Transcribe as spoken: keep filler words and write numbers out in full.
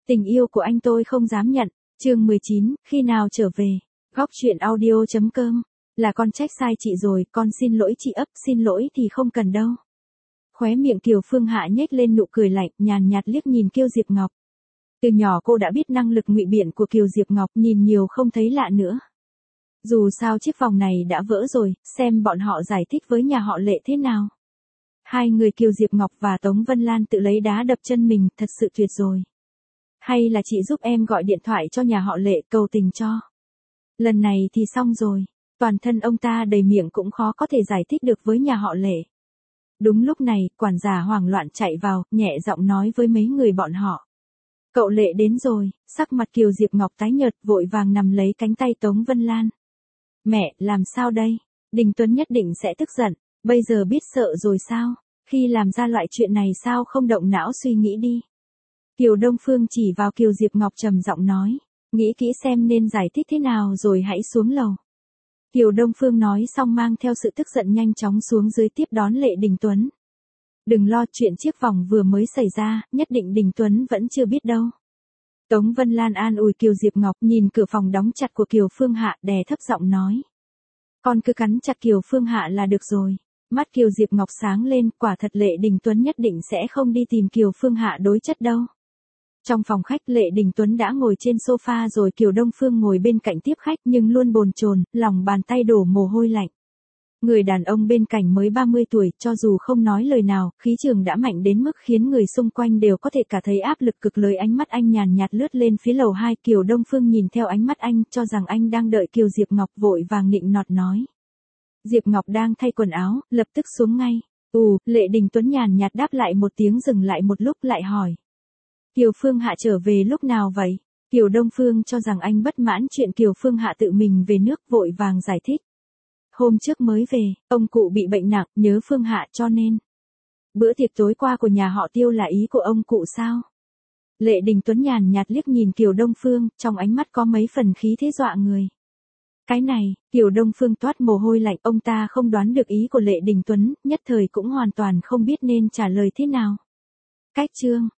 Tình yêu của anh tôi không dám nhận. Chương mười chín, khi nào trở về. Góc truyện audio chấm com. Là con trách sai chị rồi, con xin lỗi chị ấp, xin lỗi thì không cần đâu. Khóe miệng Kiều Phương Hạ nhếch lên nụ cười lạnh, nhàn nhạt liếc nhìn Kiều Diệp Ngọc. Từ nhỏ cô đã biết năng lực ngụy biện của Kiều Diệp Ngọc, nhìn nhiều không thấy lạ nữa. Dù sao chiếc vòng này đã vỡ rồi, xem bọn họ giải thích với nhà họ Lệ thế nào. Hai người Kiều Diệp Ngọc và Tống Vân Lan tự lấy đá đập chân mình, thật sự tuyệt rồi. Hay là chị giúp em gọi điện thoại cho nhà họ Lệ cầu tình cho. Lần này thì xong rồi, toàn thân ông ta đầy miệng cũng khó có thể giải thích được với nhà họ Lệ. Đúng lúc này, quản gia hoảng loạn chạy vào, nhẹ giọng nói với mấy người bọn họ. Cậu Lệ đến rồi, sắc mặt Kiều Diệp Ngọc tái nhợt, vội vàng nằm lấy cánh tay Tống Vân Lan. Mẹ, làm sao đây? Đình Tuấn nhất định sẽ tức giận, bây giờ biết sợ rồi sao? Khi làm ra loại chuyện này sao không động não suy nghĩ đi? Kiều Đông Phương chỉ vào Kiều Diệp Ngọc trầm giọng nói, nghĩ kỹ xem nên giải thích thế nào rồi hãy xuống lầu. Kiều Đông Phương nói xong mang theo sự tức giận nhanh chóng xuống dưới tiếp đón Lệ Đình Tuấn. Đừng lo, chuyện chiếc vòng vừa mới xảy ra, nhất định Đình Tuấn vẫn chưa biết đâu. Tống Vân Lan an ủi Kiều Diệp Ngọc, nhìn cửa phòng đóng chặt của Kiều Phương Hạ, đè thấp giọng nói. Con cứ cắn chặt Kiều Phương Hạ là được rồi. Mắt Kiều Diệp Ngọc sáng lên, quả thật Lệ Đình Tuấn nhất định sẽ không đi tìm Kiều Phương Hạ đối chất đâu. Trong phòng khách, Lệ Đình Tuấn đã ngồi trên sofa rồi Kiều Đông Phương ngồi bên cạnh tiếp khách nhưng luôn bồn chồn, lòng bàn tay đổ mồ hôi lạnh. Người đàn ông bên cạnh mới ba mươi tuổi, cho dù không nói lời nào, khí trường đã mạnh đến mức khiến người xung quanh đều có thể cả thấy áp lực cực lớn. Ánh mắt anh nhàn nhạt lướt lên phía lầu hai, Kiều Đông Phương nhìn theo ánh mắt anh, cho rằng anh đang đợi Kiều Diệp Ngọc, vội vàng nịnh nọt nói. Diệp Ngọc đang thay quần áo, lập tức xuống ngay. Ù, Lệ Đình Tuấn nhàn nhạt đáp lại một tiếng, dừng lại một lúc lại hỏi. Kiều Phương Hạ trở về lúc nào vậy? Kiều Đông Phương cho rằng anh bất mãn chuyện Kiều Phương Hạ tự mình về nước, vội vàng giải thích. Hôm trước mới về, ông cụ bị bệnh nặng, nhớ Phương Hạ cho nên. Bữa tiệc tối qua của nhà họ Tiêu là ý của ông cụ sao? Lệ Đình Tuấn nhàn nhạt liếc nhìn Kiều Đông Phương, trong ánh mắt có mấy phần khí thế dọa người. Cái này, Kiều Đông Phương toát mồ hôi lạnh, ông ta không đoán được ý của Lệ Đình Tuấn, nhất thời cũng hoàn toàn không biết nên trả lời thế nào. Cách chương